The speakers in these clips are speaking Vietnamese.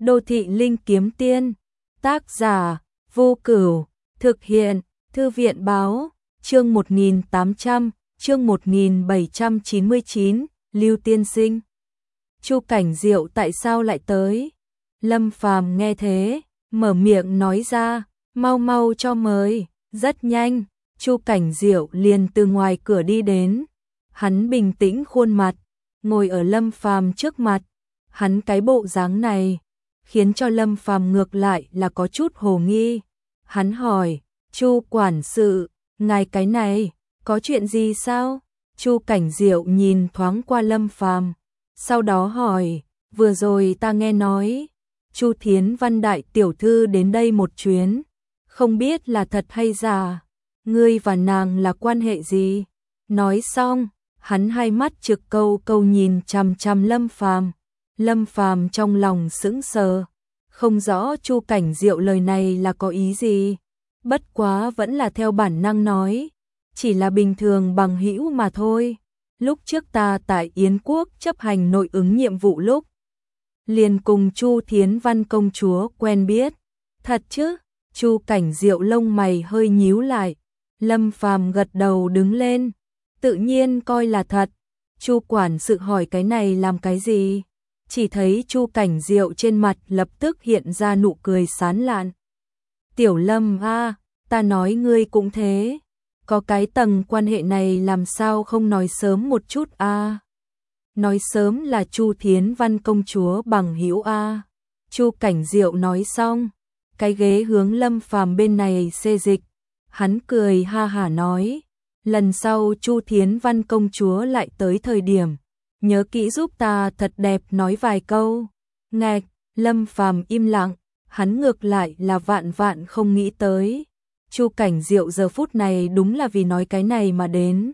Đô thị linh kiếm tiên, tác giả Vô Cửu, thực hiện Thư viện báo, chương 1800, chương 1799, Lưu tiên sinh. Chu Cảnh Diệu tại sao lại tới? Lâm Phàm nghe thế, mở miệng nói ra, mau mau cho mời. Rất nhanh, Chu Cảnh Diệu liền từ ngoài cửa đi đến. Hắn bình tĩnh khuôn mặt, ngồi ở Lâm Phàm trước mặt. Hắn cái bộ dáng này khiến cho Lâm Phàm ngược lại là có chút hồ nghi. Hắn hỏi, Chu quản sự, ngài cái này, có chuyện gì sao? Chu Cảnh Diệu nhìn thoáng qua Lâm Phàm, sau đó hỏi, vừa rồi ta nghe nói, Chu Thiến Văn đại tiểu thư đến đây một chuyến, không biết là thật hay giả, ngươi và nàng là quan hệ gì? Nói xong, hắn hai mắt trực câu câu nhìn chằm chằm Lâm Phàm. Lâm Phàm trong lòng sững sờ, không rõ Chu Cảnh Diệu lời này là có ý gì, bất quá vẫn là theo bản năng nói, chỉ là bình thường bằng hữu mà thôi. Lúc trước ta tại Yến Quốc chấp hành nội ứng nhiệm vụ lúc, liền cùng Chu Thiến Văn công chúa quen biết. Thật chứ? Chu Cảnh Diệu lông mày hơi nhíu lại. Lâm Phàm gật đầu đứng lên, tự nhiên coi là thật. Chu quản sự hỏi cái này làm cái gì? Chỉ thấy Chu Cảnh Diệu trên mặt lập tức hiện ra nụ cười sán lạn. Tiểu Lâm a, ta nói ngươi cũng thế, có cái tầng quan hệ này làm sao không nói sớm một chút a? Nói sớm là Chu Thiến Văn công chúa bằng hữu a. Chu Cảnh Diệu nói xong, cái ghế hướng Lâm Phàm bên này xê dịch. Hắn cười ha hả nói, lần sau Chu Thiến Văn công chúa lại tới thời điểm, nhớ kỹ giúp ta thật đẹp nói vài câu. Ngạch, Lâm Phàm im lặng, hắn ngược lại là vạn vạn không nghĩ tới. Chu Cảnh Diệu giờ phút này đúng là vì nói cái này mà đến.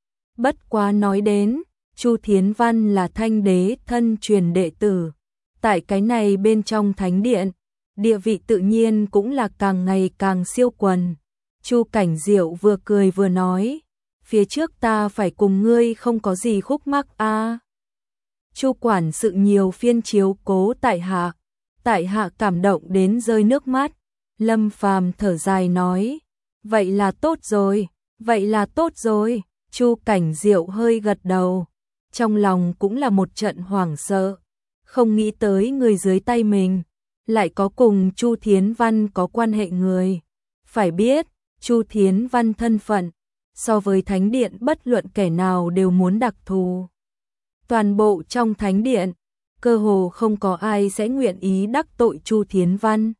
Bất quá nói đến, Chu Thiến Văn là Thanh đế thân truyền đệ tử. Tại cái này bên trong thánh điện, địa vị tự nhiên cũng là càng ngày càng siêu quần. Chu Cảnh Diệu vừa cười vừa nói, phía trước ta phải cùng ngươi không có gì khúc mắc a. Chu quản sự nhiều phiên chiếu cố tại hạ cảm động đến rơi nước mắt. Lâm Phàm thở dài nói, vậy là tốt rồi, vậy là tốt rồi. Chu Cảnh Diệu hơi gật đầu, trong lòng cũng là một trận hoảng sợ, không nghĩ tới người dưới tay mình lại có cùng Chu Thiến Văn có quan hệ người. Phải biết, Chu Thiến Văn thân phận so với thánh điện bất luận kẻ nào đều muốn đặc thù. Toàn bộ trong thánh điện, cơ hồ không có ai sẽ nguyện ý đắc tội Chu Thiến Văn.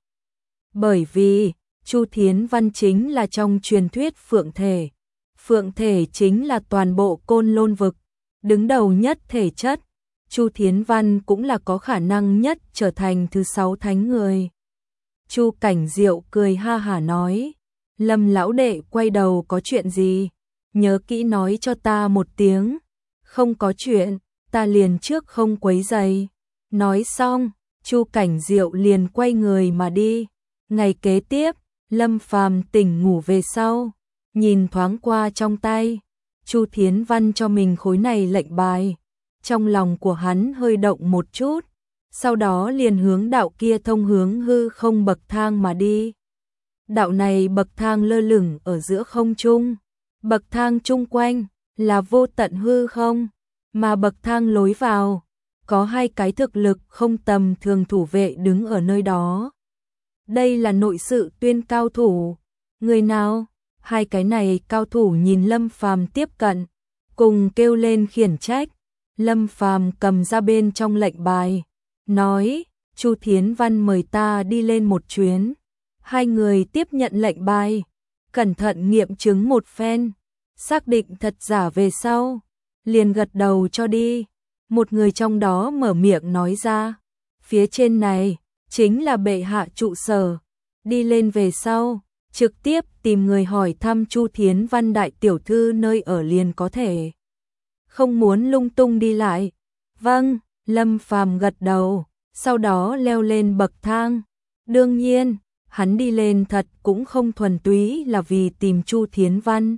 Bởi vì, Chu Thiến Văn chính là trong truyền thuyết phượng thể. Phượng thể chính là toàn bộ Côn Lôn vực, đứng đầu nhất thể chất. Chu Thiến Văn cũng là có khả năng nhất trở thành thứ 6 thánh người. Chu Cảnh Diệu cười ha hả nói, Lâm lão đệ quay đầu có chuyện gì? Nhớ kỹ nói cho ta một tiếng. Không có chuyện, ta liền trước không quấy rầy. Nói xong, Chu Cảnh Diệu liền quay người mà đi. Ngày kế tiếp, Lâm Phàm tỉnh ngủ về sau, nhìn thoáng qua trong tay, Chu Thiến Văn cho mình khối này lệnh bài. Trong lòng của hắn hơi động một chút, sau đó liền hướng đạo kia thông hướng hư không bậc thang mà đi. Đạo này bậc thang lơ lửng ở giữa không trung, bậc thang chung quanh là vô tận hư không, mà bậc thang lối vào có 2 cái thực lực không tầm thường thủ vệ đứng ở nơi đó. Đây là nội sự tuyên cao thủ. Người nào? 2 cái này cao thủ nhìn Lâm Phàm tiếp cận, cùng kêu lên khiển trách. Lâm Phàm cầm ra bên trong lệnh bài, nói, Chu Thiến Văn mời ta đi lên một chuyến. 2 người tiếp nhận lệnh bài, cẩn thận nghiệm chứng một phen, xác định thật giả về sau, liền gật đầu cho đi. Một người trong đó mở miệng nói ra, phía trên này chính là bệ hạ trụ sở. Đi lên về sau, trực tiếp tìm người hỏi thăm Chu Thiến Văn đại tiểu thư nơi ở liền có thể. Không muốn lung tung đi lại. Vâng, Lâm Phàm gật đầu, sau đó leo lên bậc thang. Đương nhiên, hắn đi lên thật cũng không thuần túy là vì tìm Chu Thiến Văn.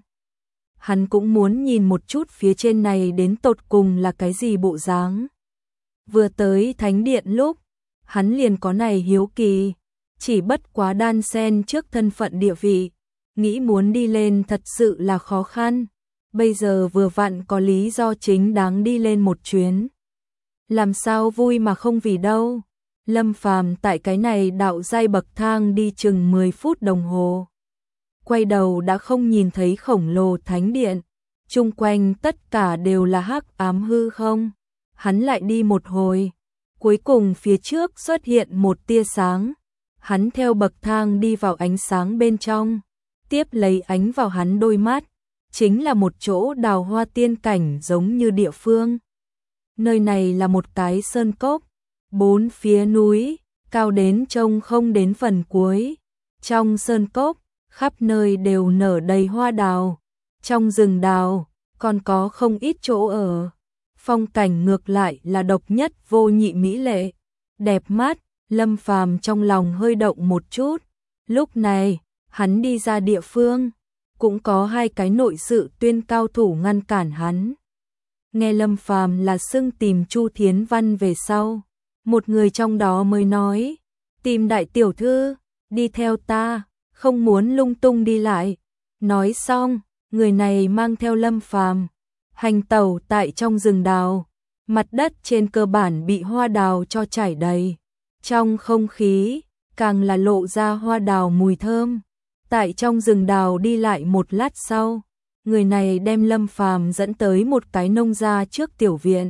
Hắn cũng muốn nhìn một chút phía trên này đến tột cùng là cái gì bộ dáng. Vừa tới thánh điện lúc, hắn liền có này hiếu kỳ, chỉ bất quá đan xen trước thân phận địa vị, nghĩ muốn đi lên thật sự là khó khăn, bây giờ vừa vặn có lý do chính đáng đi lên một chuyến. Làm sao vui mà không vì đâu. Lâm Phàm tại cái này đạo giai bậc thang đi chừng 10 phút đồng hồ. Quay đầu đã không nhìn thấy khổng lồ thánh điện, chung quanh tất cả đều là hắc ám hư không. Hắn lại đi một hồi, cuối cùng phía trước xuất hiện một tia sáng. Hắn theo bậc thang đi vào ánh sáng bên trong, tiếp lấy ánh vào hắn đôi mắt, chính là một chỗ đào hoa tiên cảnh giống như địa phương. Nơi này là một cái sơn cốc, bốn phía núi, cao đến trông không đến phần cuối. Trong sơn cốc, khắp nơi đều nở đầy hoa đào, trong rừng đào còn có không ít chỗ ở. Phong cảnh ngược lại là độc nhất vô nhị mỹ lệ, đẹp mắt. Lâm Phàm trong lòng hơi động một chút. Lúc này, hắn đi ra địa phương, cũng có hai cái nội sự tuyên cao thủ ngăn cản hắn. Nghe Lâm Phàm là xưng tìm Chu Thiến Văn về sau, một người trong đó mới nói, tìm đại tiểu thư, đi theo ta, không muốn lung tung đi lại. Nói xong, người này mang theo Lâm Phàm hành tẩu tại trong rừng đào, mặt đất trên cơ bản bị hoa đào cho chảy đầy. Trong không khí, càng là lộ ra hoa đào mùi thơm. Tại trong rừng đào đi lại một lát sau, người này đem Lâm Phàm dẫn tới một cái nông gia trước tiểu viện.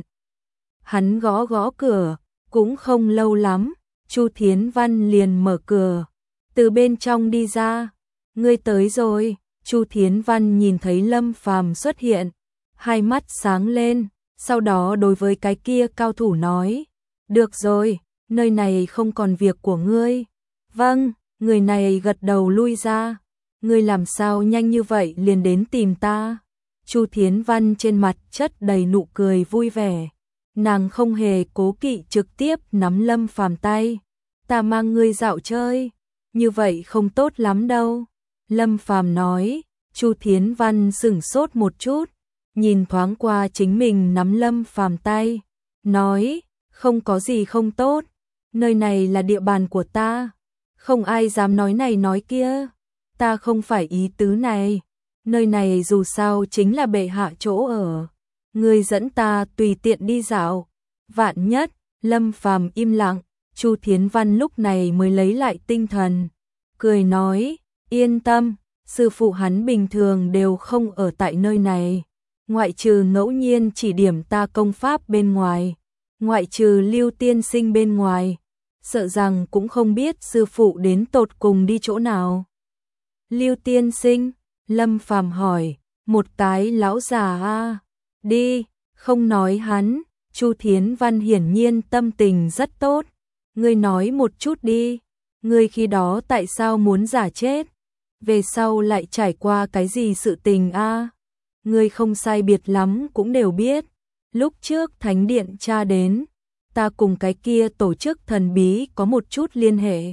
Hắn gõ gõ cửa, cũng không lâu lắm, Chu Thiến Văn liền mở cửa, từ bên trong đi ra. Ngươi tới rồi. Chu Thiến Văn nhìn thấy Lâm Phàm xuất hiện, hai mắt sáng lên, sau đó đối với cái kia cao thủ nói, được rồi, nơi này không còn việc của ngươi. Vâng, người này gật đầu lui ra. Ngươi làm sao nhanh như vậy liền đến tìm ta? Chu Thiến Văn trên mặt chất đầy nụ cười vui vẻ. Nàng không hề cố kỵ trực tiếp nắm Lâm Phàm tay. Ta mang ngươi dạo chơi, như vậy không tốt lắm đâu. Lâm Phàm nói. Chu Thiến Văn sửng sốt một chút, nhìn thoáng qua chính mình nắm Lâm Phàm tay, nói, không có gì không tốt, nơi này là địa bàn của ta, không ai dám nói này nói kia, ta không phải ý tứ này, nơi này dù sao chính là bệ hạ chỗ ở, ngươi dẫn ta tùy tiện đi dạo. Vạn nhất. Lâm Phàm im lặng, Chu Thiến Văn lúc này mới lấy lại tinh thần, cười nói, yên tâm, sư phụ hắn bình thường đều không ở tại nơi này, ngoại trừ ngẫu nhiên chỉ điểm ta công pháp bên ngoài, ngoại trừ Lưu tiên sinh bên ngoài, sợ rằng cũng không biết sư phụ đến tột cùng đi chỗ nào. Lưu tiên sinh? Lâm Phàm hỏi. Một cái lão già a. Đi, không nói hắn. Chu Thiến Văn hiển nhiên tâm tình rất tốt. Ngươi nói một chút đi, ngươi khi đó tại sao muốn giả chết? Về sau lại trải qua cái gì sự tình a? Ngươi không sai biệt lắm cũng đều biết. Lúc trước Thánh Điện tra đến, ta cùng cái kia tổ chức thần bí có một chút liên hệ.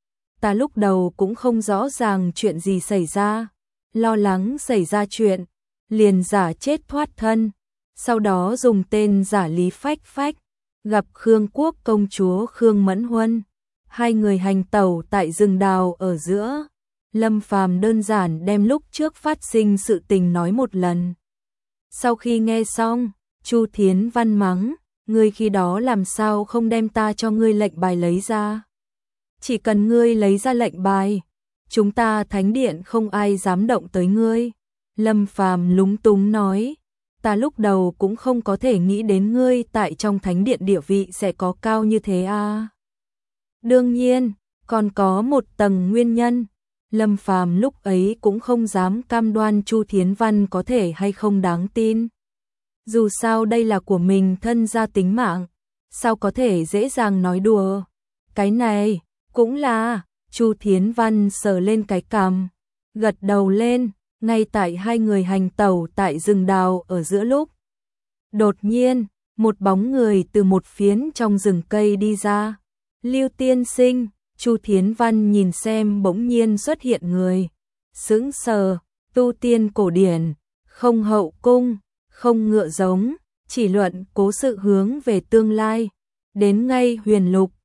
Ta lúc đầu cũng không rõ ràng chuyện gì xảy ra, lo lắng xảy ra chuyện, liền giả chết thoát thân, sau đó dùng tên giả Lý Phách Phách, gặp Khương Quốc công chúa Khương Mẫn Huân, hai người hành tẩu tại rừng đào ở giữa. Lâm Phàm đơn giản đem lúc trước phát sinh sự tình nói một lần. Sau khi nghe xong, Chu Thiến Văn mắng, ngươi khi đó làm sao không đem ta cho ngươi lệnh bài lấy ra? Chỉ cần ngươi lấy ra lệnh bài, chúng ta Thánh Điện không ai dám động tới ngươi. Lâm Phàm lúng túng nói, ta lúc đầu cũng không có thể nghĩ đến ngươi tại trong Thánh Điện địa vị sẽ có cao như thế a. Đương nhiên, còn có một tầng nguyên nhân. Lâm Phàm lúc ấy cũng không dám cam đoan Chu Thiến Văn có thể hay không đáng tin. Dù sao đây là của mình thân gia tính mạng, sao có thể dễ dàng nói đùa. Cái này, cũng là, Chu Thiến Văn sờ lên cái cằm, gật đầu lên, ngay tại hai người hành tẩu tại rừng đào ở giữa lúc. Đột nhiên, một bóng người từ một phiến trong rừng cây đi ra. Lưu tiên sinh. Chu Thiến Văn nhìn xem bỗng nhiên xuất hiện người, sững sờ. Tu tiên cổ điển, không hậu cung, không ngựa giống, chỉ luận cố sự hướng về tương lai, đến ngay huyền lục,